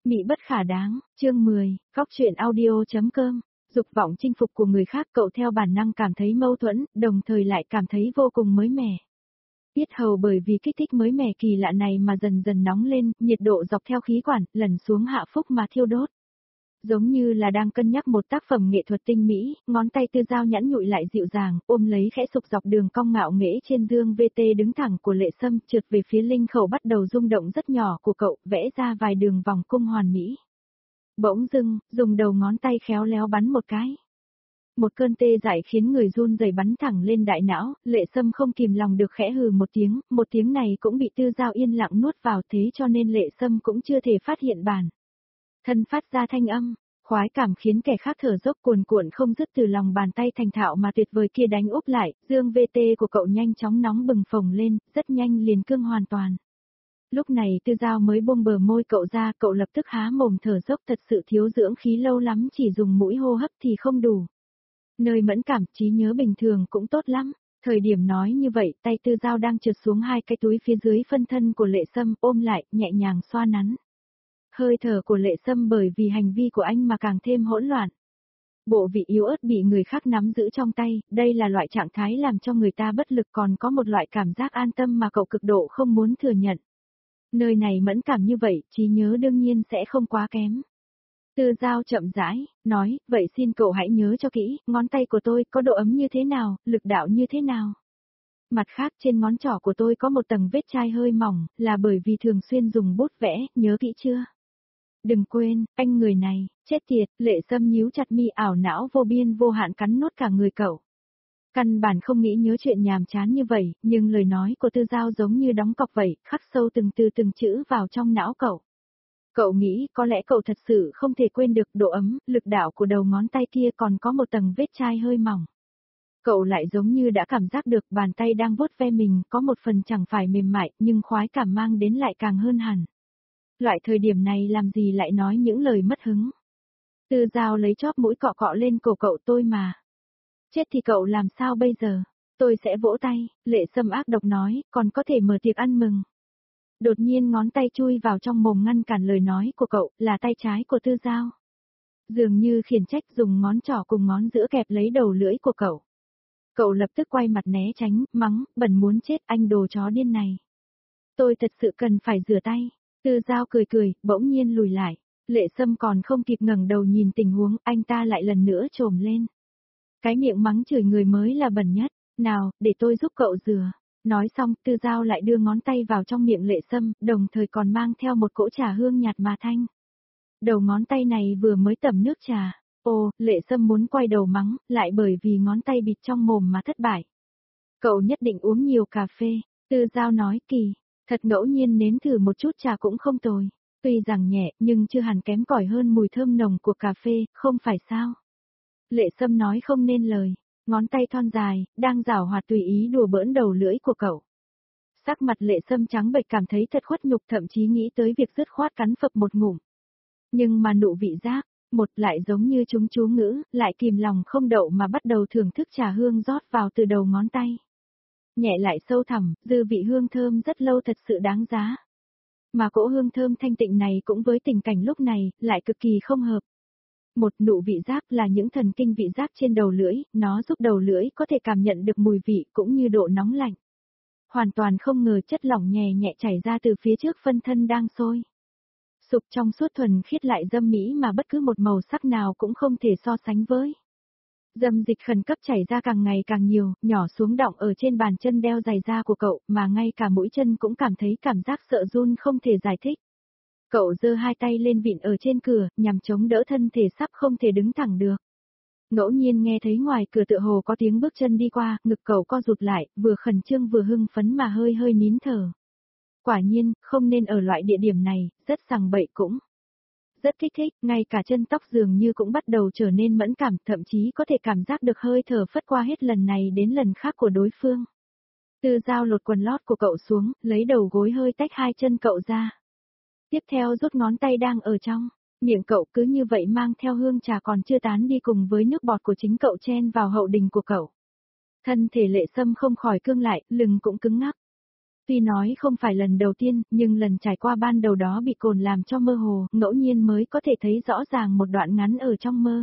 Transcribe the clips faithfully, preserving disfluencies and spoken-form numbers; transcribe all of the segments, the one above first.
Mị bất khả đáng, chương mười, góc truyện audio.com. Dục vọng chinh phục của người khác, cậu theo bản năng cảm thấy mâu thuẫn, đồng thời lại cảm thấy vô cùng mới mẻ. Yết hầu bởi vì kích thích mới mẻ kỳ lạ này mà dần dần nóng lên, nhiệt độ dọc theo khí quản, lần xuống hạ phúc mà thiêu đốt. Giống như là đang cân nhắc một tác phẩm nghệ thuật tinh mỹ, ngón tay Tư Dao nhẵn nhụi lại dịu dàng, ôm lấy khẽ sục dọc đường cong ngạo nghễ trên dương vê tê đứng thẳng của Lệ Sâm, trượt về phía linh khẩu bắt đầu rung động rất nhỏ của cậu, vẽ ra vài đường vòng cung hoàn mỹ. Bỗng dưng, dùng đầu ngón tay khéo léo bắn một cái. Một cơn tê dại khiến người run rẩy bắn thẳng lên đại não, Lệ Sâm không kìm lòng được khẽ hừ một tiếng, một tiếng này cũng bị Tư Dao yên lặng nuốt vào, thế cho nên Lệ Sâm cũng chưa thể phát hiện bản thân phát ra thanh âm. Khoái cảm khiến kẻ khác thở dốc cuồn cuộn không dứt từ lòng bàn tay thành thạo mà tuyệt vời kia đánh úp lại, dương vê tê của cậu nhanh chóng nóng bừng phồng lên, rất nhanh liền cương hoàn toàn. Lúc này Tư Dao mới buông bờ môi cậu ra, cậu lập tức há mồm thở dốc, thật sự thiếu dưỡng khí, lâu lắm chỉ dùng mũi hô hấp thì không đủ. Nơi mẫn cảm, trí nhớ bình thường cũng tốt lắm. Thời điểm nói như vậy, tay Tư Dao đang trượt xuống hai cái túi phía dưới phân thân của Lệ Sâm, ôm lại, nhẹ nhàng xoa nắn. Hơi thở của Lệ Sâm bởi vì hành vi của anh mà càng thêm hỗn loạn. Bộ vị yếu ớt bị người khác nắm giữ trong tay, đây là loại trạng thái làm cho người ta bất lực, còn có một loại cảm giác an tâm mà cậu cực độ không muốn thừa nhận. Nơi này mẫn cảm như vậy, trí nhớ đương nhiên sẽ không quá kém. Tư Dao chậm rãi, nói, vậy xin cậu hãy nhớ cho kỹ, ngón tay của tôi có độ ấm như thế nào, lực đạo như thế nào. Mặt khác trên ngón trỏ của tôi có một tầng vết chai hơi mỏng, là bởi vì thường xuyên dùng bút vẽ, nhớ kỹ chưa? Đừng quên, anh người này, chết tiệt, Lệ Sâm nhíu chặt mi, ảo não vô biên vô hạn cắn nốt cả người cậu. Căn bản không nghĩ nhớ chuyện nhàm chán như vậy, nhưng lời nói của Tư Dao giống như đóng cọc vậy, khắc sâu từng từ từng chữ vào trong não cậu. Cậu nghĩ có lẽ cậu thật sự không thể quên được độ ấm, lực đạo của đầu ngón tay kia, còn có một tầng vết chai hơi mỏng. Cậu lại giống như đã cảm giác được bàn tay đang vuốt ve mình, có một phần chẳng phải mềm mại, nhưng khoái cảm mang đến lại càng hơn hẳn. Loại thời điểm này làm gì lại nói những lời mất hứng. Tư Dao lấy chóp mũi cọ cọ lên cổ cậu, tôi mà. Chết thì cậu làm sao bây giờ? Tôi sẽ vỗ tay, Lệ Sâm ác độc nói, còn có thể mở tiệc ăn mừng. Đột nhiên ngón tay chui vào trong mồm ngăn cản lời nói của cậu, là tay trái của Tư Dao. Dường như khiển trách, dùng ngón trỏ cùng ngón giữa kẹp lấy đầu lưỡi của cậu. Cậu lập tức quay mặt né tránh, mắng, bẩn muốn chết anh đồ chó điên này. Tôi thật sự cần phải rửa tay. Tư Dao cười cười, bỗng nhiên lùi lại. Lệ Sâm còn không kịp ngẩng đầu nhìn tình huống, anh ta lại lần nữa trồm lên. Cái miệng mắng chửi người mới là bẩn nhất. Nào, để tôi giúp cậu rửa. Nói xong, Tư Dao lại đưa ngón tay vào trong miệng Lệ Sâm, đồng thời còn mang theo một cỗ trà hương nhạt mà thanh. Đầu ngón tay này vừa mới tẩm nước trà. Ô, Lệ Sâm muốn quay đầu mắng, lại bởi vì ngón tay bịt trong mồm mà thất bại. Cậu nhất định uống nhiều cà phê. Tư Dao nói, kỳ. Thật ngẫu nhiên nếm thử một chút trà cũng không tồi. Tuy rằng nhẹ, nhưng chưa hẳn kém cỏi hơn mùi thơm nồng của cà phê, không phải sao? Lệ Sâm nói không nên lời. Ngón tay thon dài, đang giảo hoạt tùy ý đùa bỡn đầu lưỡi của cậu. Sắc mặt Lệ Sâm trắng bệch, cảm thấy thật khuất nhục, thậm chí nghĩ tới việc dứt khoát cắn phập một ngụm. Nhưng mà nụ vị giác, một lại giống như chúng chú ngữ, lại kìm lòng không đậu mà bắt đầu thưởng thức trà hương rót vào từ đầu ngón tay. Nhẹ lại sâu thẳm, dư vị hương thơm rất lâu, thật sự đáng giá. Mà cỗ hương thơm thanh tịnh này cũng với tình cảnh lúc này, lại cực kỳ không hợp. Một, nụ vị giác là những thần kinh vị giác trên đầu lưỡi, nó giúp đầu lưỡi có thể cảm nhận được mùi vị cũng như độ nóng lạnh. Hoàn toàn không ngờ chất lỏng nhẹ nhẹ chảy ra từ phía trước phân thân đang sôi. Sục trong suốt thuần khiết lại dâm mỹ mà bất cứ một màu sắc nào cũng không thể so sánh với. Dâm dịch khẩn cấp chảy ra càng ngày càng nhiều, nhỏ xuống đọng ở trên bàn chân đeo giày da của cậu, mà ngay cả mũi chân cũng cảm thấy cảm giác sợ run không thể giải thích. Cậu giơ hai tay lên vịn ở trên cửa, nhằm chống đỡ thân thể sắp không thể đứng thẳng được. Ngẫu nhiên nghe thấy ngoài cửa tựa hồ có tiếng bước chân đi qua, ngực cậu co rụt lại, vừa khẩn trương vừa hưng phấn mà hơi hơi nín thở. Quả nhiên, không nên ở loại địa điểm này, rất sằng bậy cũng. Rất kích thích, ngay cả chân tóc dường như cũng bắt đầu trở nên mẫn cảm, thậm chí có thể cảm giác được hơi thở phất qua hết lần này đến lần khác của đối phương. Tư Dao lột quần lót của cậu xuống, lấy đầu gối hơi tách hai chân cậu ra. Tiếp theo rút ngón tay đang ở trong, miệng cậu cứ như vậy mang theo hương trà còn chưa tán đi cùng với nước bọt của chính cậu chen vào hậu đình của cậu. Thân thể Lệ Sâm không khỏi cương lại, lưng cũng cứng ngắc. Tuy nói không phải lần đầu tiên, nhưng lần trải qua ban đầu đó bị cồn làm cho mơ hồ, ngẫu nhiên mới có thể thấy rõ ràng một đoạn ngắn ở trong mơ.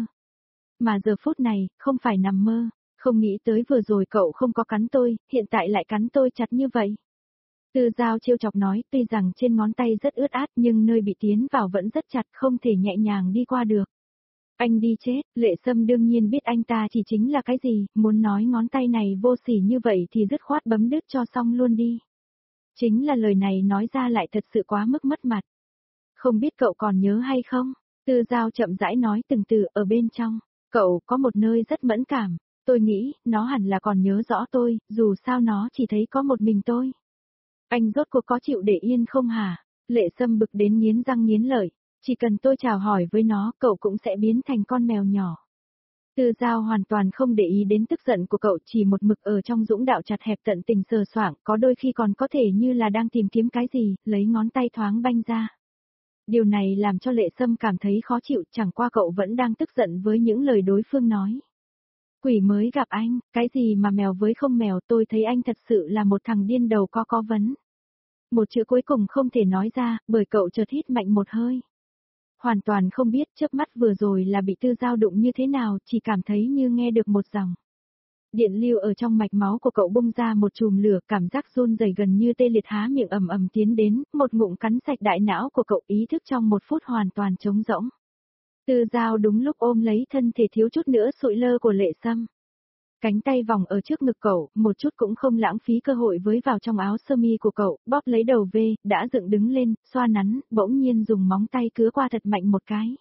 Mà giờ phút này, không phải nằm mơ, không nghĩ tới vừa rồi cậu không có cắn tôi, hiện tại lại cắn tôi chặt như vậy. Tư Giao trêu chọc nói, tuy rằng trên ngón tay rất ướt át nhưng nơi bị tiến vào vẫn rất chặt, không thể nhẹ nhàng đi qua được. Anh đi chết, Lệ Sâm đương nhiên biết anh ta chỉ chính là cái gì, muốn nói ngón tay này vô sỉ như vậy thì dứt khoát bấm đứt cho xong luôn đi. Chính là lời này nói ra lại thật sự quá mức mất mặt. Không biết cậu còn nhớ hay không? Tư Giao chậm rãi nói từng từ ở bên trong. Cậu có một nơi rất mẫn cảm. Tôi nghĩ, nó hẳn là còn nhớ rõ tôi, dù sao nó chỉ thấy có một mình tôi. Anh rốt cuộc có chịu để yên không hả? Lệ Sâm bực đến nghiến răng nghiến lợi. Chỉ cần tôi chào hỏi với nó, cậu cũng sẽ biến thành con mèo nhỏ. Tư Giao hoàn toàn không để ý đến tức giận của cậu, chỉ một mực ở trong dũng đạo chặt hẹp tận tình sờ soạng, có đôi khi còn có thể như là đang tìm kiếm cái gì, lấy ngón tay thoáng banh ra. Điều này làm cho Lệ Sâm cảm thấy khó chịu, chẳng qua cậu vẫn đang tức giận với những lời đối phương nói. Quỷ mới gặp anh, cái gì mà mèo với không mèo, tôi thấy anh thật sự là một thằng điên đầu có có vấn. Một chữ cuối cùng không thể nói ra, bởi cậu chợt hít mạnh một hơi. Hoàn toàn không biết chớp mắt vừa rồi là bị Tư Giao đụng như thế nào, chỉ cảm thấy như nghe được một dòng. Điện lưu ở trong mạch máu của cậu bung ra một chùm lửa, cảm giác run rẩy gần như tê liệt há miệng ầm ầm tiến đến, một ngụm cắn sạch đại não của cậu, ý thức trong một phút hoàn toàn trống rỗng. Tư Giao đúng lúc ôm lấy thân thể thiếu chút nữa sụi lơ của Lệ Sâm. Cánh tay vòng ở trước ngực cậu, một chút cũng không lãng phí cơ hội với vào trong áo sơ mi của cậu, bóp lấy đầu V, đã dựng đứng lên, xoa nắn, bỗng nhiên dùng móng tay cứa qua thật mạnh một cái.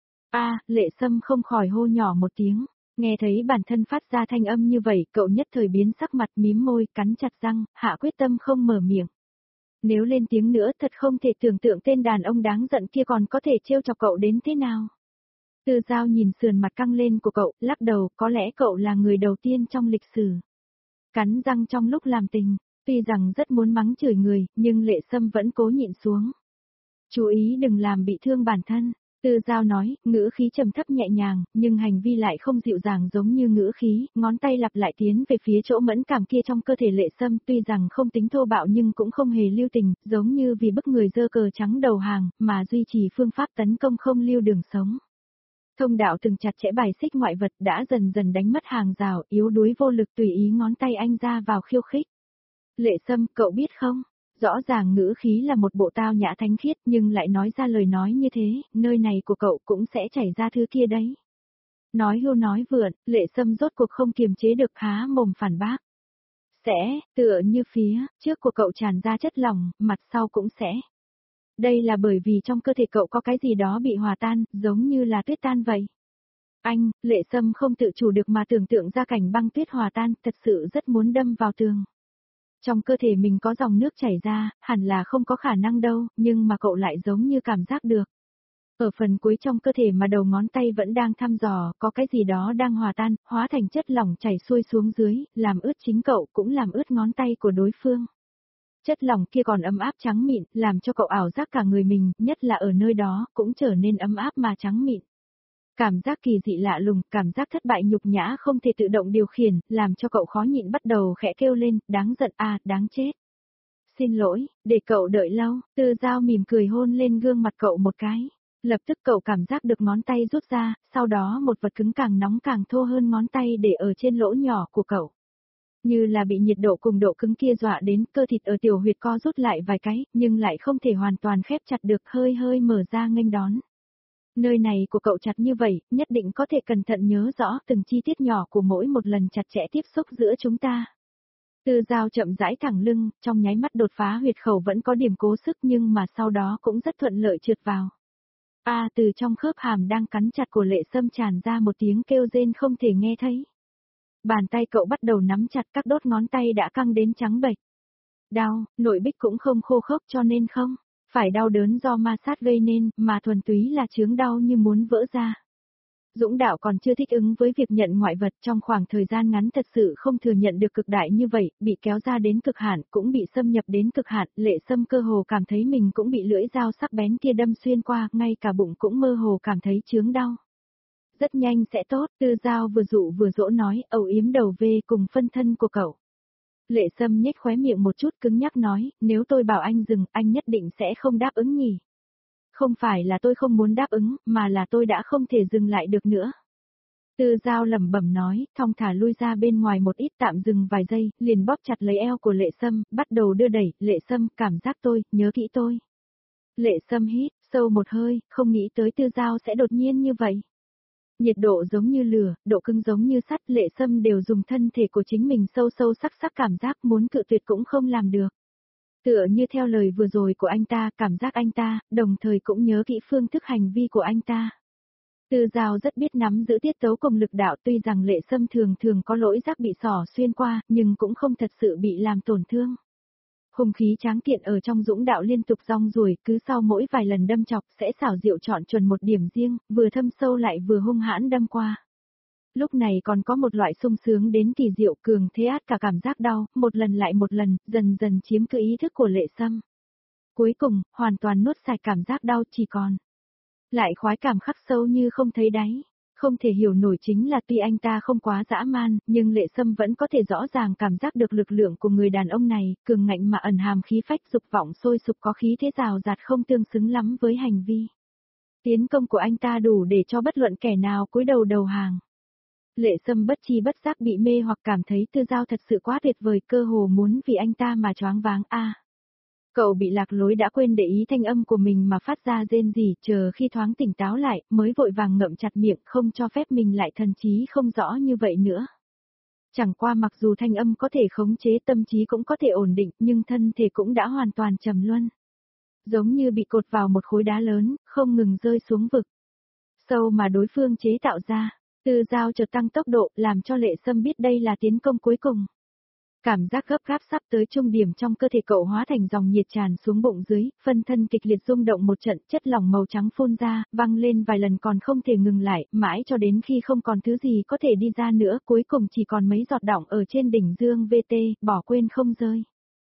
A, Lệ Sâm không khỏi hô nhỏ một tiếng, nghe thấy bản thân phát ra thanh âm như vậy, cậu nhất thời biến sắc mặt, mím môi, cắn chặt răng, hạ quyết tâm không mở miệng. Nếu lên tiếng nữa thật không thể tưởng tượng tên đàn ông đáng giận kia còn có thể trêu chọc cậu đến thế nào. Tư Giao nhìn sườn mặt căng lên của cậu, lắc đầu, có lẽ cậu là người đầu tiên trong lịch sử. Cắn răng trong lúc làm tình, tuy rằng rất muốn mắng chửi người, nhưng Lệ Sâm vẫn cố nhịn xuống. Chú ý đừng làm bị thương bản thân, Tư Giao nói, ngữ khí trầm thấp nhẹ nhàng, nhưng hành vi lại không dịu dàng giống như ngữ khí, ngón tay lặp lại tiến về phía chỗ mẫn cảm kia trong cơ thể Lệ Sâm, tuy rằng không tính thô bạo nhưng cũng không hề lưu tình, giống như vì bức người dơ cờ trắng đầu hàng, mà duy trì phương pháp tấn công không lưu đường sống. Thông đạo từng chặt chẽ bài xích ngoại vật đã dần dần đánh mất hàng rào, yếu đuối vô lực tùy ý ngón tay anh ra vào khiêu khích. Lệ Sâm, cậu biết không, rõ ràng ngữ khí là một bộ tao nhã thánh khiết nhưng lại nói ra lời nói như thế, nơi này của cậu cũng sẽ chảy ra thứ kia đấy. Nói hưu nói vượn, Lệ Sâm rốt cuộc không kiềm chế được há mồm phản bác. Sẽ, tựa như phía trước của cậu tràn ra chất lỏng, mặt sau cũng sẽ. Đây là bởi vì trong cơ thể cậu có cái gì đó bị hòa tan, giống như là tuyết tan vậy. Anh, Lệ Sâm không tự chủ được mà tưởng tượng ra cảnh băng tuyết hòa tan, thật sự rất muốn đâm vào tường. Trong cơ thể mình có dòng nước chảy ra, hẳn là không có khả năng đâu, nhưng mà cậu lại giống như cảm giác được. Ở phần cuối trong cơ thể mà đầu ngón tay vẫn đang thăm dò, có cái gì đó đang hòa tan, hóa thành chất lỏng chảy xuôi xuống dưới, làm ướt chính cậu cũng làm ướt ngón tay của đối phương. Chất lỏng kia còn ấm áp trắng mịn, làm cho cậu ảo giác cả người mình, nhất là ở nơi đó, cũng trở nên ấm áp mà trắng mịn. Cảm giác kỳ dị lạ lùng, cảm giác thất bại nhục nhã không thể tự động điều khiển, làm cho cậu khó nhịn bắt đầu khẽ kêu lên, đáng giận à, đáng chết. Xin lỗi, để cậu đợi lâu, Tư Giao mỉm cười hôn lên gương mặt cậu một cái. Lập tức cậu cảm giác được ngón tay rút ra, sau đó một vật cứng càng nóng càng thô hơn ngón tay để ở trên lỗ nhỏ của cậu. Như là bị nhiệt độ cùng độ cứng kia dọa đến, cơ thịt ở tiểu huyệt co rút lại vài cái, nhưng lại không thể hoàn toàn khép chặt được, hơi hơi mở ra nghênh đón. Nơi này của cậu chặt như vậy, nhất định có thể cẩn thận nhớ rõ từng chi tiết nhỏ của mỗi một lần chặt chẽ tiếp xúc giữa chúng ta. Tư Giao chậm rãi thẳng lưng, trong nháy mắt đột phá huyệt khẩu vẫn có điểm cố sức nhưng mà sau đó cũng rất thuận lợi trượt vào. A à, từ trong khớp hàm đang cắn chặt của Lệ Sâm tràn ra một tiếng kêu rên không thể nghe thấy. Bàn tay cậu bắt đầu nắm chặt, các đốt ngón tay đã căng đến trắng bệch. Đau, nội bích cũng không khô khốc cho nên không phải đau đớn do ma sát gây nên, mà thuần túy là chướng đau như muốn vỡ ra. Dũng Đạo còn chưa thích ứng với việc nhận ngoại vật, trong khoảng thời gian ngắn thật sự không thừa nhận được cực đại như vậy, bị kéo ra đến cực hạn, cũng bị xâm nhập đến cực hạn, Lệ Sâm cơ hồ cảm thấy mình cũng bị lưỡi dao sắc bén kia đâm xuyên qua, ngay cả bụng cũng mơ hồ cảm thấy chướng đau. Rất nhanh sẽ tốt, Tư Giao vừa dụ vừa dỗ nói, âu yếm đầu về cùng phân thân của cậu. Lệ Sâm nhếch khóe miệng một chút cứng nhắc nói, nếu tôi bảo anh dừng, anh nhất định sẽ không đáp ứng nhỉ. Không phải là tôi không muốn đáp ứng, mà là tôi đã không thể dừng lại được nữa. Tư Giao lẩm bẩm nói, thong thả lui ra bên ngoài một ít tạm dừng vài giây, liền bóp chặt lấy eo của Lệ Sâm, bắt đầu đưa đẩy, Lệ Sâm, cảm giác tôi, nhớ kỹ tôi. Lệ Sâm hít sâu một hơi, không nghĩ tới Tư Giao sẽ đột nhiên như vậy. Nhiệt độ giống như lửa, độ cứng giống như sắt, Lệ Sâm đều dùng thân thể của chính mình sâu sâu sắc sắc cảm giác muốn cự tuyệt cũng không làm được. Tựa như theo lời vừa rồi của anh ta, cảm giác anh ta, đồng thời cũng nhớ kỹ phương thức hành vi của anh ta. Tư Giao rất biết nắm giữ tiết tấu cùng lực đạo, tuy rằng Lệ Sâm thường thường có lỗi giác bị xỏ xuyên qua, nhưng cũng không thật sự bị làm tổn thương. Hùng khí tráng kiện ở trong dũng đạo liên tục rong ruổi, cứ sau mỗi vài lần đâm chọc sẽ xảo diệu chọn chuẩn một điểm riêng, vừa thâm sâu lại vừa hung hãn đâm qua. Lúc này còn có một loại sung sướng đến kỳ diệu cường thế át cả cảm giác đau, một lần lại một lần, dần dần chiếm cứ ý thức của Lệ Sâm. Cuối cùng, hoàn toàn nuốt sạch cảm giác đau chỉ còn lại khoái cảm khắc sâu như không thấy đáy. Không thể hiểu nổi chính là tuy anh ta không quá dã man, nhưng Lệ Sâm vẫn có thể rõ ràng cảm giác được lực lượng của người đàn ông này, cường ngạnh mà ẩn hàm khí phách dục vọng sôi sục có khí thế rào rạt không tương xứng lắm với hành vi. Tiến công của anh ta đủ để cho bất luận kẻ nào cúi đầu đầu hàng. Lệ Sâm bất chi bất giác bị mê hoặc cảm thấy Tư Giao thật sự quá tuyệt vời, cơ hồ muốn vì anh ta mà choáng váng a. Cậu bị lạc lối đã quên để ý thanh âm của mình mà phát ra rên rỉ, chờ khi thoáng tỉnh táo lại, mới vội vàng ngậm chặt miệng không cho phép mình lại thần trí không rõ như vậy nữa. Chẳng qua mặc dù thanh âm có thể khống chế tâm trí cũng có thể ổn định, nhưng thân thể cũng đã hoàn toàn trầm luân. Giống như bị cột vào một khối đá lớn, không ngừng rơi xuống vực sâu mà đối phương chế tạo ra. Tư Giao chợt tăng tốc độ, làm cho Lệ Sâm biết đây là tiến công cuối cùng. Cảm giác gấp gáp sắp tới trung điểm trong cơ thể cậu hóa thành dòng nhiệt tràn xuống bụng dưới, phân thân kịch liệt rung động một trận, chất lỏng màu trắng phun ra, văng lên vài lần còn không thể ngừng lại, mãi cho đến khi không còn thứ gì có thể đi ra nữa, cuối cùng chỉ còn mấy giọt đọng ở trên đỉnh dương vê tê, bỏ quên không rơi.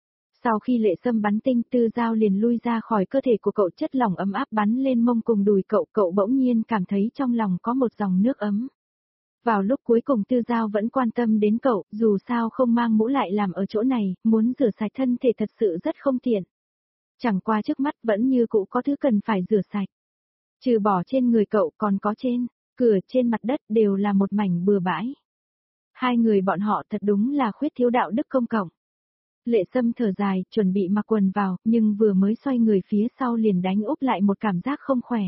Sau khi Lệ Sâm bắn tinh, Tư Giao liền lui ra khỏi cơ thể của cậu, chất lỏng ấm áp bắn lên mông cùng đùi cậu, cậu bỗng nhiên cảm thấy trong lòng có một dòng nước ấm. Vào lúc cuối cùng Tư Giao vẫn quan tâm đến cậu, dù sao không mang mũ lại làm ở chỗ này, muốn rửa sạch thân thể thật sự rất không tiện. Chẳng qua trước mắt vẫn như cũ có thứ cần phải rửa sạch. Trừ bỏ trên người cậu còn có trên, cửa trên mặt đất đều là một mảnh bừa bãi. Hai người bọn họ thật đúng là khuyết thiếu đạo đức công cộng. Lệ Sâm thở dài, chuẩn bị mặc quần vào, nhưng vừa mới xoay người phía sau liền đánh úp lại một cảm giác không khỏe.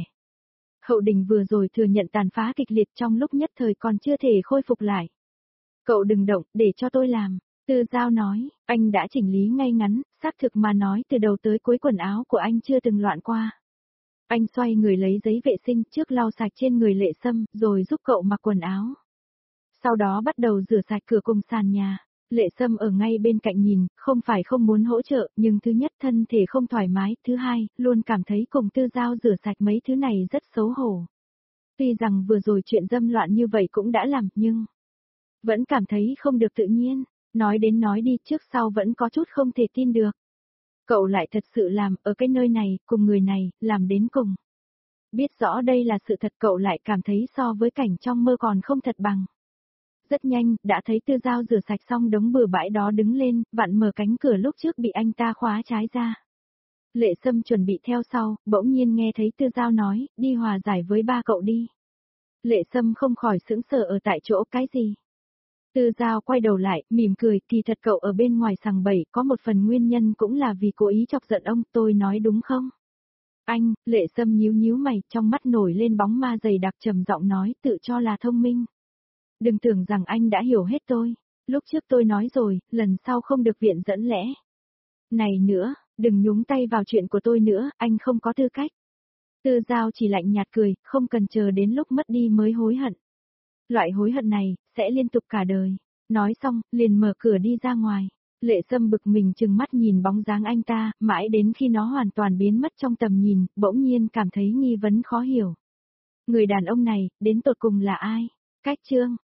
Hậu Đình vừa rồi thừa nhận tàn phá kịch liệt trong lúc nhất thời còn chưa thể khôi phục lại. Cậu đừng động, để cho tôi làm. Tư Giao nói, anh đã chỉnh lý ngay ngắn, xác thực mà nói từ đầu tới cuối quần áo của anh chưa từng loạn qua. Anh xoay người lấy giấy vệ sinh trước lau sạch trên người Lệ Sâm, rồi giúp cậu mặc quần áo. Sau đó bắt đầu rửa sạch cửa cùng sàn nhà. Lệ Sâm ở ngay bên cạnh nhìn, không phải không muốn hỗ trợ, nhưng thứ nhất thân thể không thoải mái, thứ hai, luôn cảm thấy cùng Tư Giao rửa sạch mấy thứ này rất xấu hổ. Tuy rằng vừa rồi chuyện dâm loạn như vậy cũng đã làm, nhưng vẫn cảm thấy không được tự nhiên, nói đến nói đi trước sau vẫn có chút không thể tin được. Cậu lại thật sự làm, ở cái nơi này, cùng người này, làm đến cùng. Biết rõ đây là sự thật cậu lại cảm thấy so với cảnh trong mơ còn không thật bằng. Rất nhanh, đã thấy Tư Giao rửa sạch xong đống bừa bãi đó đứng lên, vặn mở cánh cửa lúc trước bị anh ta khóa trái ra. Lệ Sâm chuẩn bị theo sau, bỗng nhiên nghe thấy Tư Giao nói, đi hòa giải với ba cậu đi. Lệ Sâm không khỏi sững sờ ở tại chỗ, cái gì? Tư Giao quay đầu lại, mỉm cười, kỳ thật cậu ở bên ngoài sằng bẫy, có một phần nguyên nhân cũng là vì cố ý chọc giận ông, tôi nói đúng không? Anh, Lệ Sâm nhíu nhíu mày, trong mắt nổi lên bóng ma dày đặc trầm giọng nói, tự cho là thông minh. Đừng tưởng rằng anh đã hiểu hết tôi, lúc trước tôi nói rồi, lần sau không được viện dẫn lẽ. Này nữa, đừng nhúng tay vào chuyện của tôi nữa, anh không có tư cách. Tư Giao chỉ lạnh nhạt cười, không cần chờ đến lúc mất đi mới hối hận. Loại hối hận này, sẽ liên tục cả đời. Nói xong, liền mở cửa đi ra ngoài. Lệ Sâm bực mình chừng mắt nhìn bóng dáng anh ta, mãi đến khi nó hoàn toàn biến mất trong tầm nhìn, bỗng nhiên cảm thấy nghi vấn khó hiểu. Người đàn ông này, đến tột cùng là ai? Cách chương